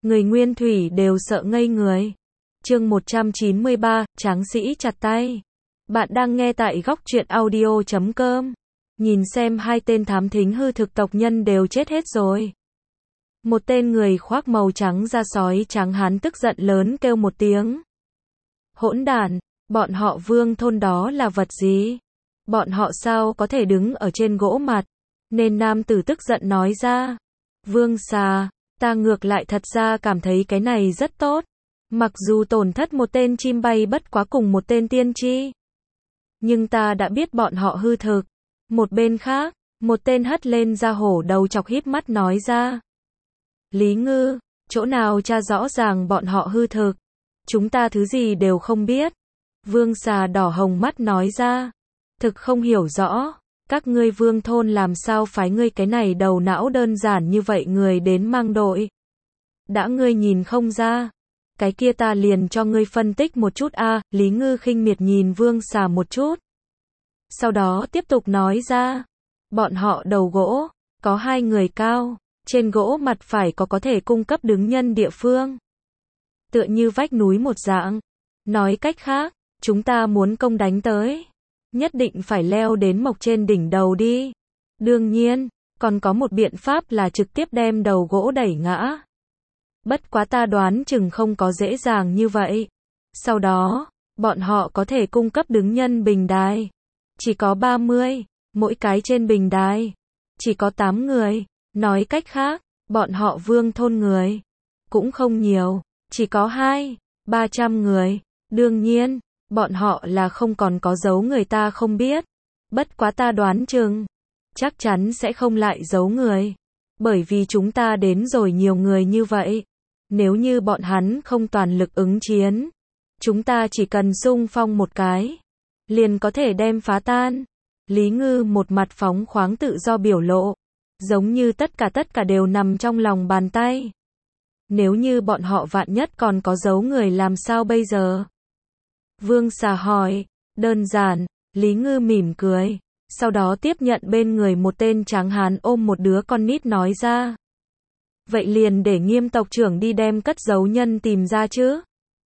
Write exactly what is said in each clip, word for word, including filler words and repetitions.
Người Nguyên Thủy đều sợ ngây người. Chương một trăm chín mươi ba, Tráng sĩ chặt tay. Bạn đang nghe tại góc truyện audio chấm com. Nhìn xem hai tên thám thính hư thực tộc nhân đều chết hết rồi. Một tên người khoác màu trắng da sói trắng hán tức giận lớn kêu một tiếng. Hỗn đản, bọn họ Vương thôn đó là vật gì? Bọn họ sao có thể đứng ở trên gỗ mặt? Nên nam tử tức giận nói ra. Vương xà, ta ngược lại thật ra cảm thấy cái này rất tốt. Mặc dù tổn thất một tên chim bay bất quá cùng một tên tiên tri. Nhưng ta đã biết bọn họ hư thực. Một bên khác, một tên hất lên da hổ đầu chọc híp mắt nói ra. Lý Ngư, chỗ nào tra rõ ràng bọn họ hư thực? Chúng ta thứ gì đều không biết. Vương xà đỏ hồng mắt nói ra. Thực không hiểu rõ, các ngươi Vương thôn làm sao phái ngươi cái này đầu não đơn giản như vậy người đến mang đội. Đã ngươi nhìn không ra, cái kia ta liền cho ngươi phân tích một chút a. À, Lý Ngư khinh miệt nhìn Vương xà một chút. Sau đó tiếp tục nói ra, bọn họ đầu gỗ, có hai người cao, trên gỗ mặt phải có có thể cung cấp đứng nhân địa phương. Tựa như vách núi một dạng. Nói cách khác, chúng ta muốn công đánh tới, nhất định phải leo đến mộc trên đỉnh đầu đi. Đương nhiên, còn có một biện pháp là trực tiếp đem đầu gỗ đẩy ngã. Bất quá ta đoán chừng không có dễ dàng như vậy. Sau đó, bọn họ có thể cung cấp đứng nhân bình đài. Chỉ có ba mươi, mỗi cái trên bình đài. Chỉ có tám người. Nói cách khác, bọn họ Vương thôn người cũng không nhiều, chỉ có hai, ba trăm người. Đương nhiên, bọn họ là không còn có giấu người ta không biết. Bất quá ta đoán chừng, chắc chắn sẽ không lại giấu người. Bởi vì chúng ta đến rồi nhiều người như vậy. Nếu như bọn hắn không toàn lực ứng chiến, chúng ta chỉ cần xung phong một cái, liền có thể đem phá tan. Lý Ngư một mặt phóng khoáng tự do biểu lộ, giống như tất cả tất cả đều nằm trong lòng bàn tay. Nếu như bọn họ vạn nhất còn có giấu người làm sao bây giờ? Vương xà hỏi. Đơn giản, Lý Ngư mỉm cười, sau đó tiếp nhận bên người một tên tráng hán ôm một đứa con nít nói ra. Vậy liền để Nghiêm tộc trưởng đi đem cất giấu nhân tìm ra chứ?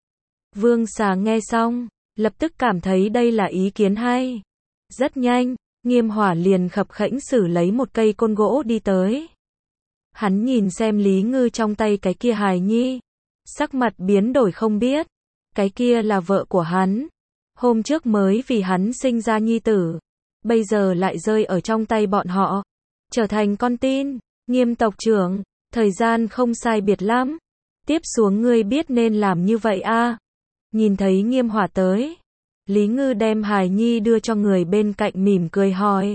Vương xà nghe xong, lập tức cảm thấy đây là ý kiến hay. Rất nhanh, Nghiêm hỏa liền khập khẽnh xử lấy một cây côn gỗ đi tới. Hắn nhìn xem Lý Ngư trong tay cái kia hài nhi, sắc mặt biến đổi không biết. Cái kia là vợ của hắn. Hôm trước mới vì hắn sinh ra nhi tử, bây giờ lại rơi ở trong tay bọn họ, trở thành con tin. Nghiêm tộc trưởng, thời gian không sai biệt lắm. Tiếp xuống ngươi biết nên làm như vậy a. À? Nhìn thấy Nghiêm hỏa tới, Lý Ngư đem hài nhi đưa cho người bên cạnh mỉm cười hỏi.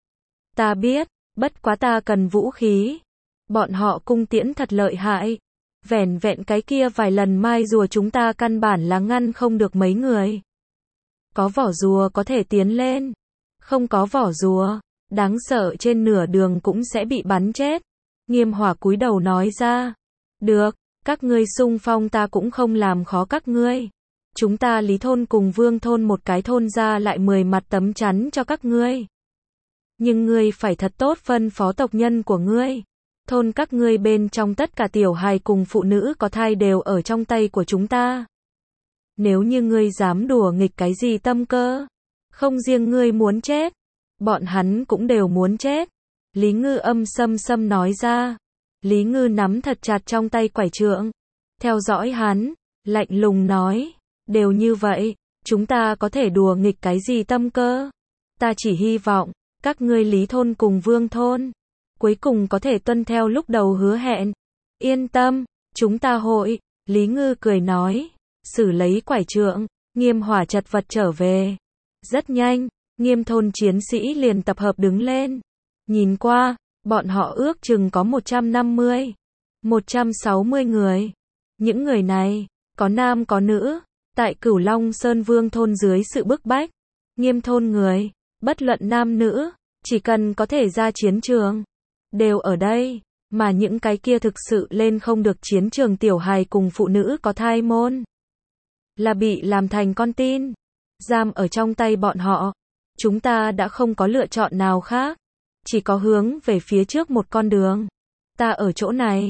Ta biết, bất quá ta cần vũ khí. Bọn họ cung tiễn thật lợi hại. Vẻn vẹn cái kia vài lần mai rùa chúng ta căn bản là ngăn không được mấy người. Có vỏ rùa có thể tiến lên. Không có vỏ rùa, đáng sợ trên nửa đường cũng sẽ bị bắn chết. Nghiêm hỏa cúi đầu nói ra. Được, các ngươi xung phong ta cũng không làm khó các ngươi. Chúng ta Lý thôn cùng Vương thôn một cái thôn ra lại mười mặt tấm chắn cho các ngươi. Nhưng ngươi phải thật tốt phân phó tộc nhân của ngươi. Thôn các ngươi bên trong tất cả tiểu hài cùng phụ nữ có thai đều ở trong tay của chúng ta. Nếu như ngươi dám đùa nghịch cái gì tâm cơ, không riêng ngươi muốn chết, bọn hắn cũng đều muốn chết. Lý Ngư âm sâm sâm nói ra. Lý Ngư nắm thật chặt trong tay quải trượng, theo dõi hắn, lạnh lùng nói, đều như vậy, chúng ta có thể đùa nghịch cái gì tâm cơ. Ta chỉ hy vọng, các ngươi Lý thôn cùng Vương thôn cuối cùng có thể tuân theo lúc đầu hứa hẹn. Yên tâm, chúng ta hội. Lý Ngư cười nói, xử lấy quải trượng, Nghiêm hỏa chật vật trở về. Rất nhanh, Nghiêm thôn chiến sĩ liền tập hợp đứng lên. Nhìn qua, bọn họ ước chừng có một trăm năm mươi, một trăm sáu mươi người. Những người này, có nam có nữ, tại Cửu Long Sơn Vương thôn dưới sự bức bách. Nghiêm thôn người, bất luận nam nữ, chỉ cần có thể ra chiến trường, đều ở đây, mà những cái kia thực sự lên không được chiến trường tiểu hài cùng phụ nữ có thai môn, là bị làm thành con tin, giam ở trong tay bọn họ. Chúng ta đã không có lựa chọn nào khác, chỉ có hướng về phía trước một con đường. Ta ở chỗ này,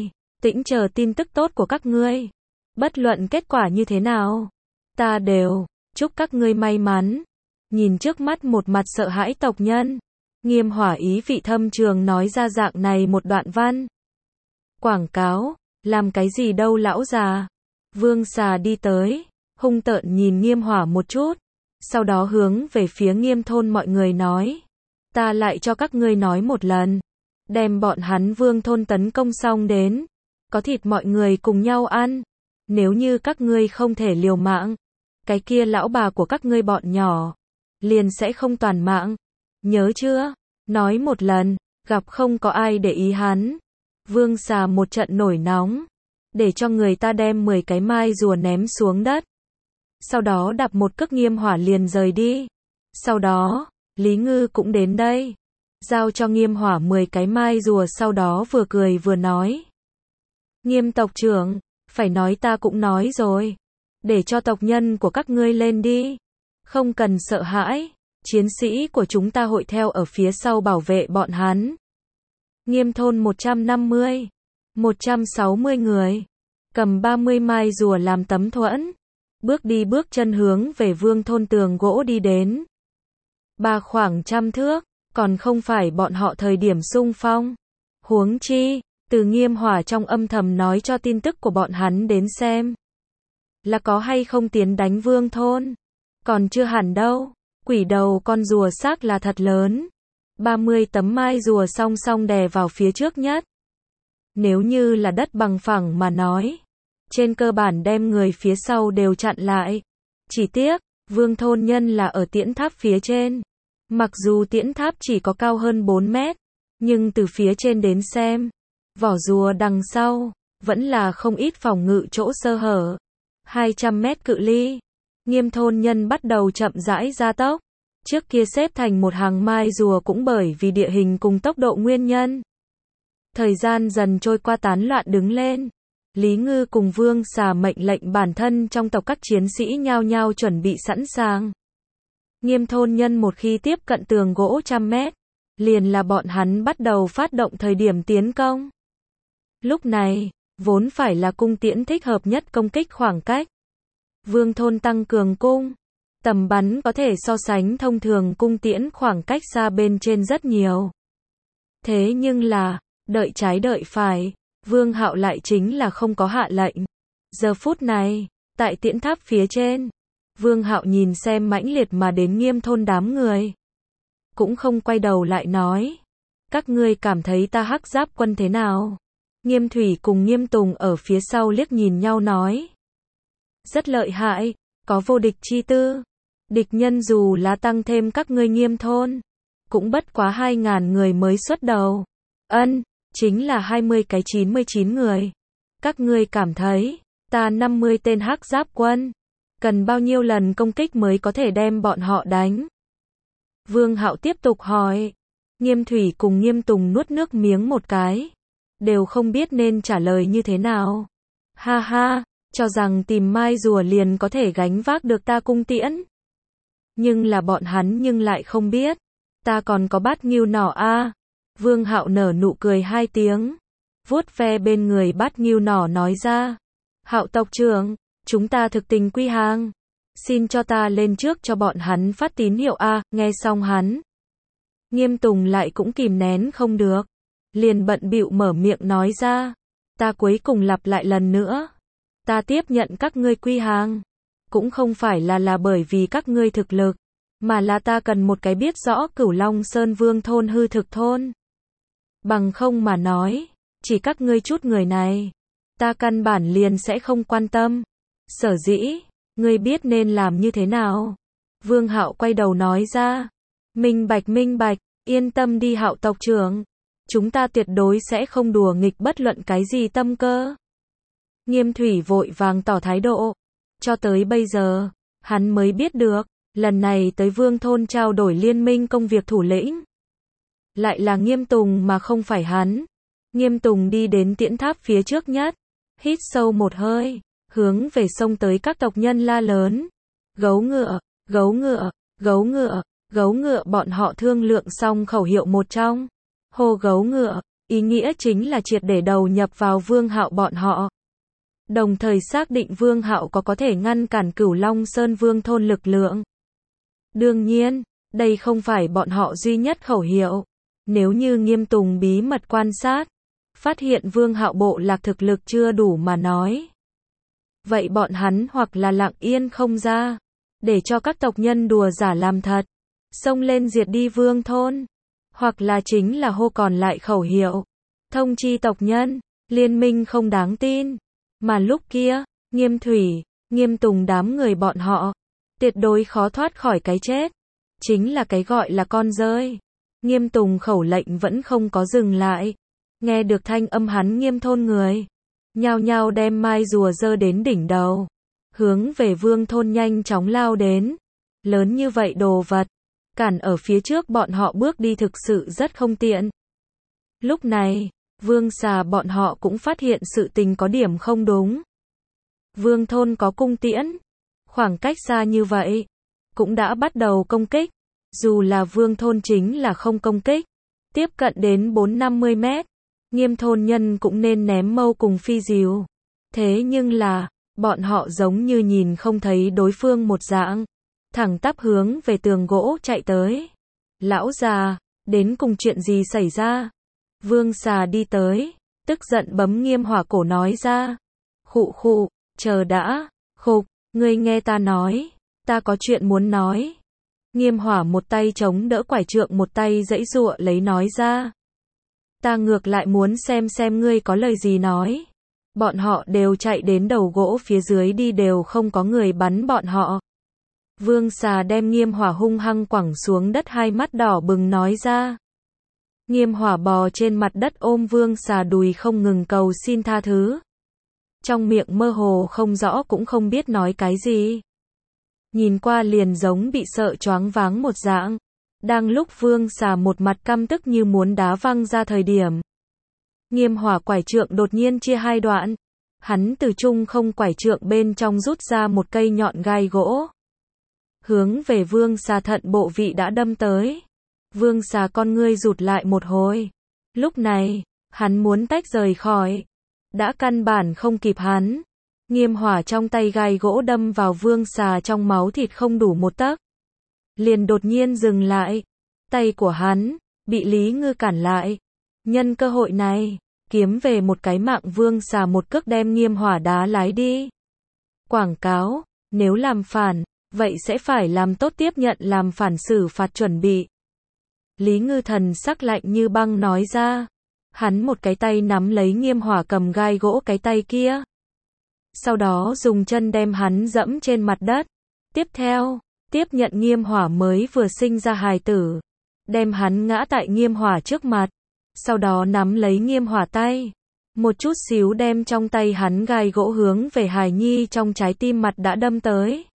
tĩnh chờ tin tức tốt của các ngươi. Bất luận kết quả như thế nào, ta đều chúc các ngươi may mắn. Nhìn trước mắt một mặt sợ hãi tộc nhân, Nghiêm Hỏa ý vị thâm trường nói ra dạng này một đoạn văn. Quảng cáo, làm cái gì đâu lão già. Vương Xà đi tới, hung tợn nhìn Nghiêm Hỏa một chút, sau đó hướng về phía Nghiêm thôn mọi người nói. Ta lại cho các ngươi nói một lần, đem bọn hắn Vương thôn tấn công xong đến, có thịt mọi người cùng nhau ăn. Nếu như các ngươi không thể liều mạng, cái kia lão bà của các ngươi bọn nhỏ liền sẽ không toàn mạng. Nhớ chưa? Nói một lần, gặp không có ai để ý hắn. Vương Xà một trận nổi nóng, để cho người ta đem mười cái mai rùa ném xuống đất. Sau đó đạp một cước Nghiêm Hỏa liền rời đi. Sau đó, Lý Ngư cũng đến đây, giao cho Nghiêm Hỏa mười cái mai rùa, sau đó vừa cười vừa nói. Nghiêm tộc trưởng, phải nói ta cũng nói rồi, để cho tộc nhân của các ngươi lên đi, không cần sợ hãi, chiến sĩ của chúng ta hội theo ở phía sau bảo vệ bọn hắn. Nghiêm thôn một trăm năm mươi, một trăm sáu mươi người, cầm ba mươi mai rùa làm tấm thuẫn, bước đi bước chân hướng về Vương thôn tường gỗ đi đến. Ba khoảng trăm thước, còn không phải bọn họ thời điểm xung phong. Huống chi, từ Nghiêm Hỏa trong âm thầm nói cho tin tức của bọn hắn đến xem, là có hay không tiến đánh Vương thôn. Còn chưa hẳn đâu, quỷ đầu con rùa xác là thật lớn. ba mươi tấm mai rùa song song đè vào phía trước nhất. Nếu như là đất bằng phẳng mà nói, trên cơ bản đem người phía sau đều chặn lại. Chỉ tiếc, Vương thôn nhân là ở tiễn tháp phía trên. Mặc dù tiễn tháp chỉ có cao hơn bốn mét, nhưng từ phía trên đến xem, vỏ rùa đằng sau, vẫn là không ít phòng ngự chỗ sơ hở. hai trăm mét cự ly, Nghiêm thôn nhân bắt đầu chậm rãi gia tốc. Trước kia xếp thành một hàng mai rùa cũng bởi vì địa hình cùng tốc độ nguyên nhân. Thời gian dần trôi qua tán loạn đứng lên. Lý Ngư cùng Vương Xà mệnh lệnh bản thân trong tộc các chiến sĩ nhao nhao chuẩn bị sẵn sàng. Nghiêm thôn nhân một khi tiếp cận tường gỗ trăm mét, liền là bọn hắn bắt đầu phát động thời điểm tiến công. Lúc này, vốn phải là cung tiễn thích hợp nhất công kích khoảng cách. Vương thôn tăng cường cung, tầm bắn có thể so sánh thông thường cung tiễn khoảng cách xa bên trên rất nhiều. Thế nhưng là, đợi trái đợi phải, Vương Hạo lại chính là không có hạ lệnh. Giờ phút này, tại tiễn tháp phía trên, Vương Hạo nhìn xem mãnh liệt mà đến Nghiêm thôn đám người, cũng không quay đầu lại nói. Các ngươi cảm thấy ta Hắc Giáp quân thế nào? Nghiêm Thủy cùng Nghiêm Tùng ở phía sau liếc nhìn nhau nói. Rất lợi hại, có vô địch chi tư. Địch nhân dù là tăng thêm các ngươi Nghiêm thôn, cũng bất quá hai ngàn người mới xuất đầu. Ân, chính là hai mươi cái chín mươi chín người. Các ngươi cảm thấy, ta năm mươi tên Hắc Giáp quân, cần bao nhiêu lần công kích mới có thể đem bọn họ đánh? Vương Hạo tiếp tục hỏi. Nghiêm Thủy cùng Nghiêm Tùng nuốt nước miếng một cái, đều không biết nên trả lời như thế nào. Ha ha, cho rằng tìm mai rùa liền có thể gánh vác được ta cung tiễn. Nhưng là bọn hắn nhưng lại không biết, ta còn có bát ngưu nỏ a. Vương Hạo nở nụ cười hai tiếng, vuốt ve bên người bát ngưu nỏ nói ra. Hạo tộc trưởng, chúng ta thực tình quy hàng, xin cho ta lên trước cho bọn hắn phát tín hiệu a. Nghe xong hắn, Nghiêm Tùng lại cũng kìm nén không được, liền bận bịu mở miệng nói ra. Ta cuối cùng lặp lại lần nữa, ta tiếp nhận các ngươi quy hàng, cũng không phải là là bởi vì các ngươi thực lực, mà là ta cần một cái biết rõ Cửu Long Sơn Vương thôn hư thực thôn. Bằng không mà nói, chỉ các ngươi chút người này, ta căn bản liền sẽ không quan tâm. Sở dĩ, ngươi biết nên làm như thế nào? Vương Hạo quay đầu nói ra. Minh bạch minh bạch, yên tâm đi Hạo tộc trưởng, chúng ta tuyệt đối sẽ không đùa nghịch bất luận cái gì tâm cơ. Nghiêm Thủy vội vàng tỏ thái độ. Cho tới bây giờ, hắn mới biết được, lần này tới Vương thôn trao đổi liên minh công việc thủ lĩnh, lại là Nghiêm Tùng mà không phải hắn. Nghiêm Tùng đi đến tiễn tháp phía trước nhất, hít sâu một hơi, hướng về sông tới các tộc nhân la lớn. Gấu ngựa, gấu ngựa, gấu ngựa, gấu ngựa. Bọn họ thương lượng xong khẩu hiệu một trong. Hô gấu ngựa, ý nghĩa chính là triệt để đầu nhập vào Vương Hạo bọn họ. Đồng thời xác định Vương Hạo có có thể ngăn cản Cửu Long Sơn Vương thôn lực lượng. Đương nhiên, đây không phải bọn họ duy nhất khẩu hiệu. Nếu như Nghiêm Tùng bí mật quan sát, phát hiện Vương Hạo bộ lạc thực lực chưa đủ mà nói, vậy bọn hắn hoặc là lặng yên không ra, để cho các tộc nhân đùa giả làm thật, xông lên diệt đi Vương thôn, hoặc là chính là hô còn lại khẩu hiệu, thông chi tộc nhân, liên minh không đáng tin. Mà lúc kia, Nghiêm Thủy, Nghiêm Tùng đám người bọn họ, tuyệt đối khó thoát khỏi cái chết. Chính là cái gọi là con rơi. Nghiêm Tùng khẩu lệnh vẫn không có dừng lại. Nghe được thanh âm hắn Nghiêm thôn người, nhao nhao đem mai rùa dơ đến đỉnh đầu, hướng về Vương thôn nhanh chóng lao đến. Lớn như vậy đồ vật, cản ở phía trước bọn họ bước đi thực sự rất không tiện. Lúc này, Vương xà bọn họ cũng phát hiện sự tình có điểm không đúng. Vương thôn có cung tiễn, khoảng cách xa như vậy, cũng đã bắt đầu công kích. Dù là Vương thôn chính là không công kích, tiếp cận đến bốn năm mươi mét, Nghiêm thôn nhân cũng nên ném mâu cùng phi diều. Thế nhưng là, bọn họ giống như nhìn không thấy đối phương một dạng, thẳng tắp hướng về tường gỗ chạy tới. Lão già, đến cùng chuyện gì xảy ra? Vương xà đi tới, tức giận bấm Nghiêm Hỏa cổ nói ra. Khụ khụ, chờ đã, khục, ngươi nghe ta nói, ta có chuyện muốn nói. Nghiêm Hỏa một tay chống đỡ quải trượng một tay giãy giụa lấy nói ra. Ta ngược lại muốn xem xem ngươi có lời gì nói. Bọn họ đều chạy đến đầu gỗ phía dưới đi đều không có người bắn bọn họ. Vương xà đem Nghiêm Hỏa hung hăng quẳng xuống đất hai mắt đỏ bừng nói ra. Nghiêm Hỏa bò trên mặt đất ôm Vương xà đùi không ngừng cầu xin tha thứ. Trong miệng mơ hồ không rõ cũng không biết nói cái gì. Nhìn qua liền giống bị sợ choáng váng một dạng. Đang lúc Vương xà một mặt căm tức như muốn đá văng ra thời điểm, Nghiêm Hỏa quải trượng đột nhiên chia hai đoạn. Hắn từ trung không quải trượng bên trong rút ra một cây nhọn gai gỗ, hướng về Vương xà thận bộ vị đã đâm tới. Vương xà con ngươi rụt lại một hồi. Lúc này, hắn muốn tách rời khỏi, đã căn bản không kịp hắn. Nghiêm Hỏa trong tay gai gỗ đâm vào Vương xà trong máu thịt không đủ một tấc, liền đột nhiên dừng lại. Tay của hắn bị Lý Ngư cản lại. Nhân cơ hội này, kiếm về một cái mạng Vương xà một cước đem Nghiêm Hỏa đá lái đi. Quảng cáo, nếu làm phản, vậy sẽ phải làm tốt tiếp nhận làm phản xử phạt chuẩn bị. Lý Ngư thần sắc lạnh như băng nói ra. Hắn một cái tay nắm lấy Nghiêm Hỏa cầm gai gỗ cái tay kia, sau đó dùng chân đem hắn dẫm trên mặt đất. Tiếp theo, tiếp nhận Nghiêm Hỏa mới vừa sinh ra hài tử, đem hắn ngã tại Nghiêm Hỏa trước mặt, sau đó nắm lấy Nghiêm Hỏa tay, một chút xíu đem trong tay hắn gai gỗ hướng về hài nhi trong trái tim mặt đã đâm tới.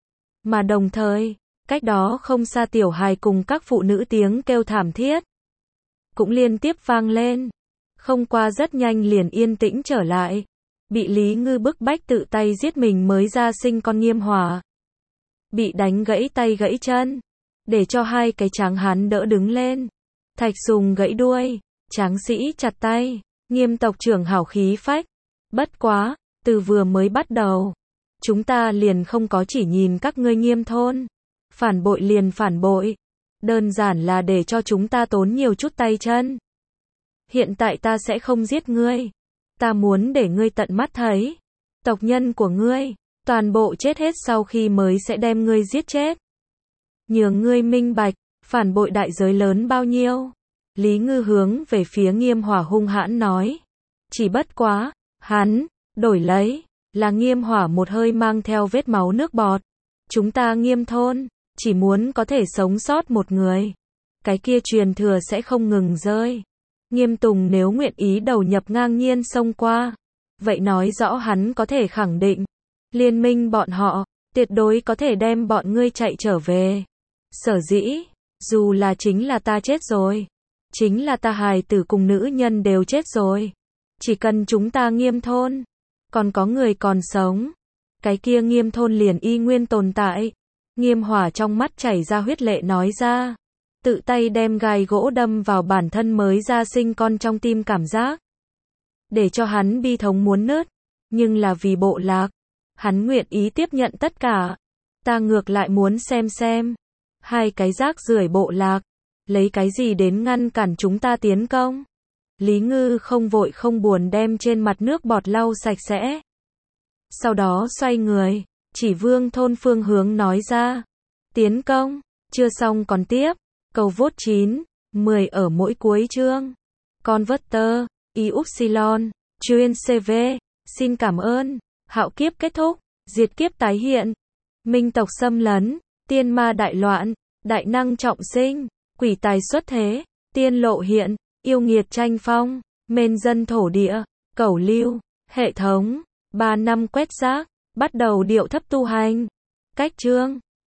Mà đồng thời, cách đó không xa tiểu hài cùng các phụ nữ tiếng kêu thảm thiết cũng liên tiếp vang lên. Không qua rất nhanh liền yên tĩnh trở lại. Bị Lý Ngư bức bách tự tay giết mình mới ra sinh con Nghiêm Hỏa, bị đánh gãy tay gãy chân, để cho hai cái tráng hán đỡ đứng lên. Thạch Sùng gãy đuôi, tráng sĩ chặt tay, Nghiêm tộc trưởng hảo khí phách. Bất quá, từ vừa mới bắt đầu, chúng ta liền không có chỉ nhìn các ngươi Nghiêm thôn, phản bội liền phản bội, đơn giản là để cho chúng ta tốn nhiều chút tay chân. Hiện tại ta sẽ không giết ngươi, ta muốn để ngươi tận mắt thấy, tộc nhân của ngươi, toàn bộ chết hết sau khi mới sẽ đem ngươi giết chết. Nhường ngươi minh bạch, phản bội đại giới lớn bao nhiêu. Lý Ngư hướng về phía Nghiêm Hỏa hung hãn nói. Chỉ bất quá, hắn, đổi lấy, là Nghiêm Hỏa một hơi mang theo vết máu nước bọt. Chúng ta Nghiêm thôn, chỉ muốn có thể sống sót một người, cái kia truyền thừa sẽ không ngừng rơi. Nghiêm Tùng nếu nguyện ý đầu nhập ngang nhiên xông qua, vậy nói rõ hắn có thể khẳng định, liên minh bọn họ, tuyệt đối có thể đem bọn ngươi chạy trở về. Sở dĩ, dù là chính là ta chết rồi, chính là ta hài tử cùng nữ nhân đều chết rồi, chỉ cần chúng ta Nghiêm thôn, còn có người còn sống, cái kia Nghiêm thôn liền y nguyên tồn tại. Nghiêm Hỏa trong mắt chảy ra huyết lệ nói ra. tự tay đem gai gỗ đâm vào bản thân mới ra sinh con trong tim cảm giác. Để cho hắn bi thống muốn nứt, nhưng là vì bộ lạc. Hắn nguyện ý tiếp nhận tất cả. Ta ngược lại muốn xem xem. Hai cái rác rưởi bộ lạc. Lấy cái gì đến ngăn cản chúng ta tiến công? Lý Ngư không vội không buồn đem trên mặt nước bọt lau sạch sẽ. Sau đó xoay người, chỉ vương thôn phương hướng nói ra. Tiến công, chưa xong còn tiếp. Cầu vốt chín, mười ở mỗi cuối chương. Converter, i upsilon, chuyên xê vê, xin cảm ơn. Hạo kiếp kết thúc, diệt kiếp tái hiện. Minh tộc xâm lấn, tiên ma đại loạn, đại năng trọng sinh, quỷ tài xuất thế, tiên lộ hiện, yêu nghiệt tranh phong, mên dân thổ địa, cẩu lưu, hệ thống, ba năm quét rác, bắt đầu điệu thấp tu hành. Cách chương